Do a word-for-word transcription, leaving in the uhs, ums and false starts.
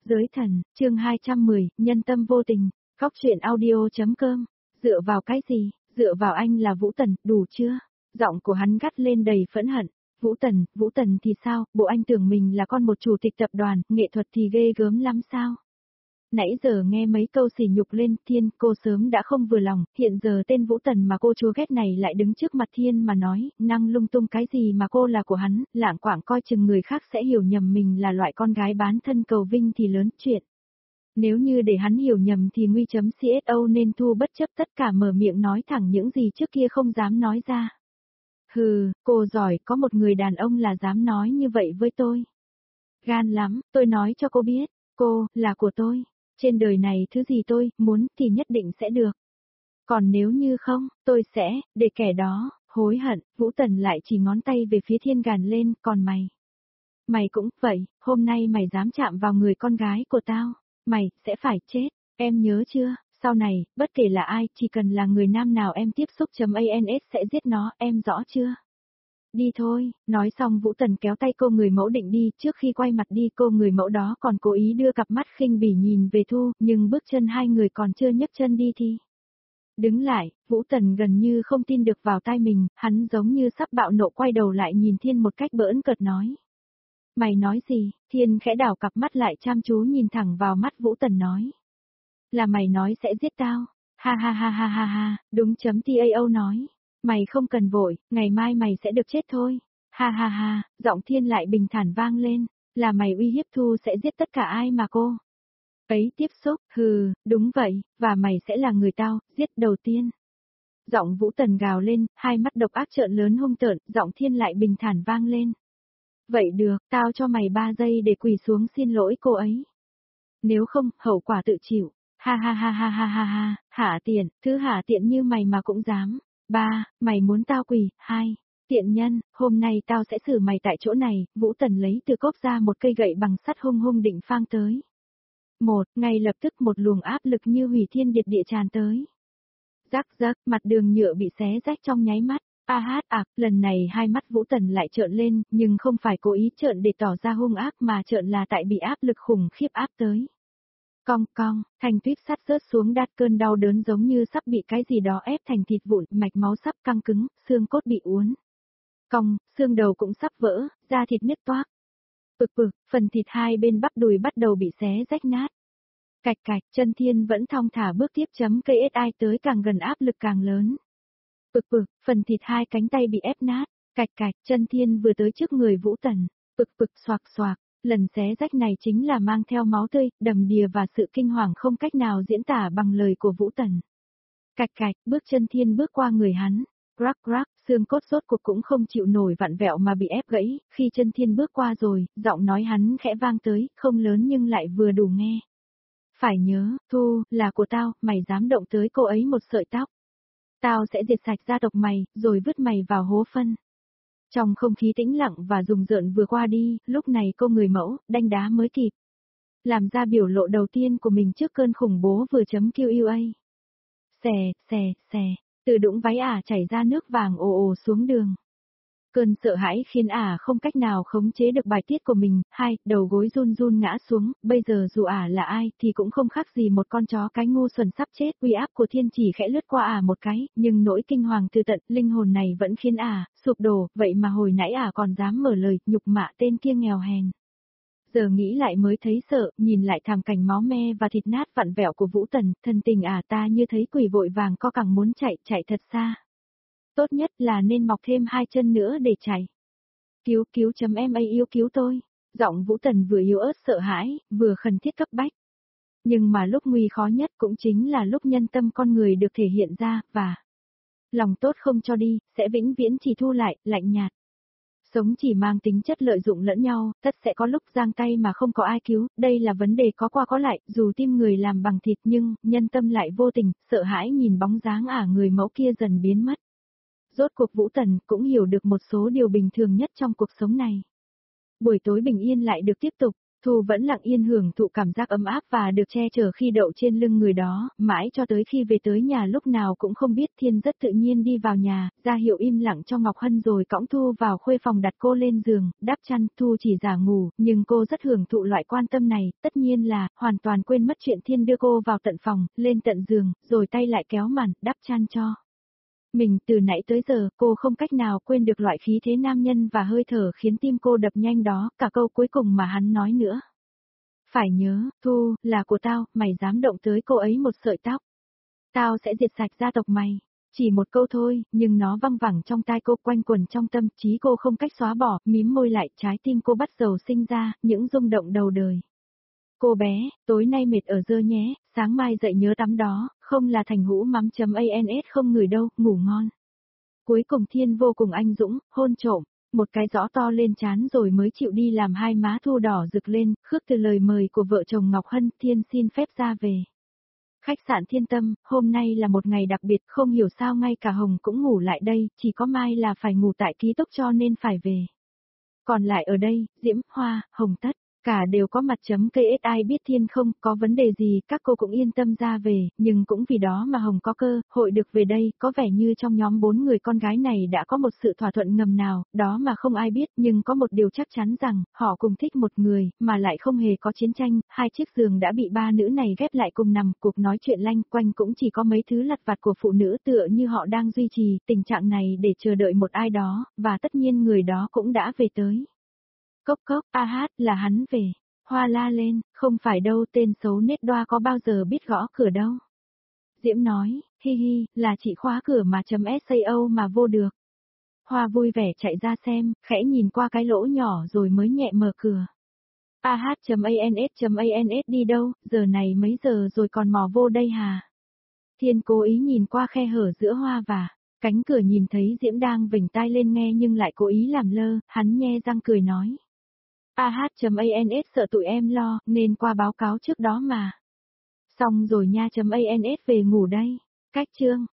Giới thần, chương hai trăm mười, nhân tâm vô tình, góc truyện audio.com, dựa vào cái gì, dựa vào anh là Vũ Tần, đủ chưa? Giọng của hắn gắt lên đầy phẫn hận. Vũ Tần, Vũ Tần thì sao, bộ anh tưởng mình là con một chủ tịch tập đoàn, nghệ thuật thì ghê gớm lắm sao? Nãy giờ nghe mấy câu sỉ nhục lên Thiên, cô sớm đã không vừa lòng, hiện giờ tên Vũ Tần mà cô chúa ghét này lại đứng trước mặt Thiên mà nói, năng lung tung cái gì mà cô là của hắn, lảng quảng coi chừng người khác sẽ hiểu nhầm mình là loại con gái bán thân cầu vinh thì lớn chuyện. Nếu như để hắn hiểu nhầm thì nguy.cso nên thu bất chấp tất cả mở miệng nói thẳng những gì trước kia không dám nói ra. Hừ, cô giỏi, có một người đàn ông là dám nói như vậy với tôi. Gan lắm, tôi nói cho cô biết, cô, là của tôi. Trên đời này thứ gì tôi muốn thì nhất định sẽ được. Còn nếu như không, tôi sẽ, để kẻ đó, hối hận. Vũ Tần lại chỉ ngón tay về phía Thiên gàn lên, còn mày. Mày cũng vậy, hôm nay mày dám chạm vào người con gái của tao, mày, sẽ phải chết, em nhớ chưa, sau này, bất kể là ai, chỉ cần là người nam nào em tiếp xúc.ans sẽ giết nó, em rõ chưa? Đi thôi, nói xong Vũ Tần kéo tay cô người mẫu định đi, trước khi quay mặt đi cô người mẫu đó còn cố ý đưa cặp mắt khinh bỉ nhìn về Thu, nhưng bước chân hai người còn chưa nhấc chân đi thì. Đứng lại, Vũ Tần gần như không tin được vào tai mình, hắn giống như sắp bạo nộ quay đầu lại nhìn Thiên một cách bỡn cợt nói. Mày nói gì? Thiên khẽ đảo cặp mắt lại chăm chú nhìn thẳng vào mắt Vũ Tần nói. Là mày nói sẽ giết tao, ha ha ha ha ha ha, đúng chấm tao nói. Mày không cần vội, ngày mai mày sẽ được chết thôi. Ha ha ha, giọng Thiên lại bình thản vang lên, là mày uy hiếp Thu sẽ giết tất cả ai mà cô ấy tiếp xúc, hừ, đúng vậy, và mày sẽ là người tao giết đầu tiên. Giọng Vũ Tần gào lên, hai mắt độc ác trợn lớn hung tợn, giọng Thiên lại bình thản vang lên. Vậy được, tao cho mày ba giây để quỳ xuống xin lỗi cô ấy. Nếu không, hậu quả tự chịu. Ha ha ha ha ha ha ha, hả tiện, thứ hả tiện như mày mà cũng dám. Ba, mày muốn tao quỳ, hai, tiện nhân, hôm nay tao sẽ xử mày tại chỗ này, Vũ Tần lấy từ cốp ra một cây gậy bằng sắt hung hung định phang tới. Một, ngay lập tức một luồng áp lực như hủy thiên diệt địa tràn tới. Rắc rắc, mặt đường nhựa bị xé rách trong nháy mắt. A hát ạc, lần này hai mắt Vũ Tần lại trợn lên, nhưng không phải cố ý trợn để tỏ ra hung ác mà trợn là tại bị áp lực khủng khiếp áp tới. Cong cong, thanh tuyết sắt rớt xuống đát cơn đau đớn giống như sắp bị cái gì đó ép thành thịt vụn, mạch máu sắp căng cứng, xương cốt bị uốn. Cong, xương đầu cũng sắp vỡ, da thịt nứt toác. Bực bực, phần thịt hai bên bắp đùi bắt đầu bị xé rách nát. Cạch cạch, chân Thiên vẫn thong thả bước tiếp chấm cây ét i tới càng gần áp lực càng lớn. Bực bực, phần thịt hai cánh tay bị ép nát, cạch cạch, chân Thiên vừa tới trước người Vũ Tần, bực bực xoạc xoạc, lần xé rách này chính là mang theo máu tươi, đầm đìa và sự kinh hoàng không cách nào diễn tả bằng lời của Vũ Tần. Cạch cạch, bước chân Thiên bước qua người hắn, rắc rắc, xương cốt rốt cuộc cũng không chịu nổi vặn vẹo mà bị ép gãy, khi chân Thiên bước qua rồi, giọng nói hắn khẽ vang tới, không lớn nhưng lại vừa đủ nghe. Phải nhớ, Thu, là của tao, mày dám động tới cô ấy một sợi tóc. Tao sẽ diệt sạch gia tộc mày, rồi vứt mày vào hố phân. Trong không khí tĩnh lặng và rùng rợn vừa qua đi, lúc này cô người mẫu, đanh đá mới kịp. Làm ra biểu lộ đầu tiên của mình trước cơn khủng bố vừa chấm quy a. Xè, xè, xè, từ đũng váy ả chảy ra nước vàng ồ ồ xuống đường. Cơn sợ hãi khiến ả không cách nào khống chế được bài tiết của mình, hai, đầu gối run run ngã xuống, bây giờ dù ả là ai thì cũng không khác gì một con chó cái ngu xuẩn sắp chết, uy áp của Thiên chỉ khẽ lướt qua ả một cái, nhưng nỗi kinh hoàng từ tận, linh hồn này vẫn khiến ả, sụp đổ, vậy mà hồi nãy ả còn dám mở lời, nhục mạ tên kia nghèo hèn. Giờ nghĩ lại mới thấy sợ, nhìn lại thảm cảnh máu me và thịt nát vặn vẹo của Vũ Tần, thân tình ả ta như thấy quỷ vội vàng co cẳng muốn chạy, chạy thật xa. Tốt nhất là nên mọc thêm hai chân nữa để chạy. Cứu cứu chấm em ấy yêu cứu tôi. Giọng Vũ Tần vừa yếu ớt sợ hãi, vừa khẩn thiết cấp bách. Nhưng mà lúc nguy khó nhất cũng chính là lúc nhân tâm con người được thể hiện ra, và lòng tốt không cho đi, sẽ vĩnh viễn chỉ thu lại, lạnh nhạt. Sống chỉ mang tính chất lợi dụng lẫn nhau, tất sẽ có lúc giang tay mà không có ai cứu, đây là vấn đề có qua có lại, dù tim người làm bằng thịt nhưng, nhân tâm lại vô tình, sợ hãi nhìn bóng dáng ả người mẫu kia dần biến mất. Rốt cuộc Vũ Tần cũng hiểu được một số điều bình thường nhất trong cuộc sống này. Buổi tối bình yên lại được tiếp tục, Thu vẫn lặng yên hưởng thụ cảm giác ấm áp và được che chở khi đậu trên lưng người đó, mãi cho tới khi về tới nhà lúc nào cũng không biết. Thiên rất tự nhiên đi vào nhà, ra hiệu im lặng cho Ngọc Hân rồi cõng Thu vào khuê phòng, đặt cô lên giường, đắp chăn. Thu chỉ giả ngủ, nhưng cô rất hưởng thụ loại quan tâm này, tất nhiên là, hoàn toàn quên mất chuyện Thiên đưa cô vào tận phòng, lên tận giường, rồi tay lại kéo màn, đắp chăn cho mình. Từ nãy tới giờ, cô không cách nào quên được loại khí thế nam nhân và hơi thở khiến tim cô đập nhanh đó, cả câu cuối cùng mà hắn nói nữa. Phải nhớ, Thu, là của tao, mày dám động tới cô ấy một sợi tóc, tao sẽ diệt sạch gia tộc mày. Chỉ một câu thôi, nhưng nó văng vẳng trong tai cô, quanh quẩn trong tâm trí cô không cách xóa bỏ, mím môi lại, trái tim cô bắt đầu sinh ra, những rung động đầu đời. Cô bé, tối nay mệt ở dơ nhé, sáng mai dậy nhớ tắm đó, không là thành hũ mắm.ans không ngửi đâu, ngủ ngon. Cuối cùng Thiên vô cùng anh dũng, hôn trộm, một cái rõ to lên trán rồi mới chịu đi, làm hai má Thu đỏ rực lên, khước từ lời mời của vợ chồng Ngọc Hân. Thiên xin phép ra về. Khách sạn Thiên Tâm, hôm nay là một ngày đặc biệt, không hiểu sao ngay cả Hồng cũng ngủ lại đây, chỉ có Mai là phải ngủ tại ký túc cho nên phải về. Còn lại ở đây, Diễm, Hoa, Hồng tất, cả đều có mặt chấm ca ét. Ai biết Thiên không có vấn đề gì, các cô cũng yên tâm ra về, nhưng cũng vì đó mà Hồng có cơ hội được về đây. Có vẻ như trong nhóm bốn người con gái này đã có một sự thỏa thuận ngầm nào đó mà không ai biết, nhưng có một điều chắc chắn rằng, họ cùng thích một người, mà lại không hề có chiến tranh. Hai chiếc giường đã bị ba nữ này ghép lại cùng nằm, cuộc nói chuyện lanh quanh cũng chỉ có mấy thứ lặt vặt của phụ nữ, tựa như họ đang duy trì tình trạng này để chờ đợi một ai đó, và tất nhiên người đó cũng đã về tới. Cốc cốc, a hát, là hắn về. Hoa la lên, không phải đâu, tên xấu nết đoa có bao giờ biết gõ cửa đâu. Diễm nói, hi hi, là chị khóa cửa mà chấm sao mà vô được. Hoa vui vẻ chạy ra xem, khẽ nhìn qua cái lỗ nhỏ rồi mới nhẹ mở cửa. ah.ans.ans đi đâu, giờ này mấy giờ rồi còn mò vô đây hà? Thiên cố ý nhìn qua khe hở giữa Hoa và cánh cửa, nhìn thấy Diễm đang vểnh tai lên nghe nhưng lại cố ý làm lơ, hắn nhe răng cười nói. ah.ans sợ tụi em lo, nên qua báo cáo trước đó mà. Xong rồi nha.ans về ngủ đây. Cách chương.